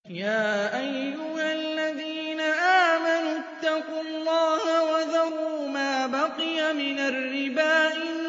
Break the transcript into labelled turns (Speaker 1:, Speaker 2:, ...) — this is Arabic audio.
Speaker 1: يَا أَيُّهَا الَّذِينَ آمَنُوا اتَّقُوا اللَّهَ وَذَرُوا مَا بَقِيَ مِنَ الرِّبَا إِن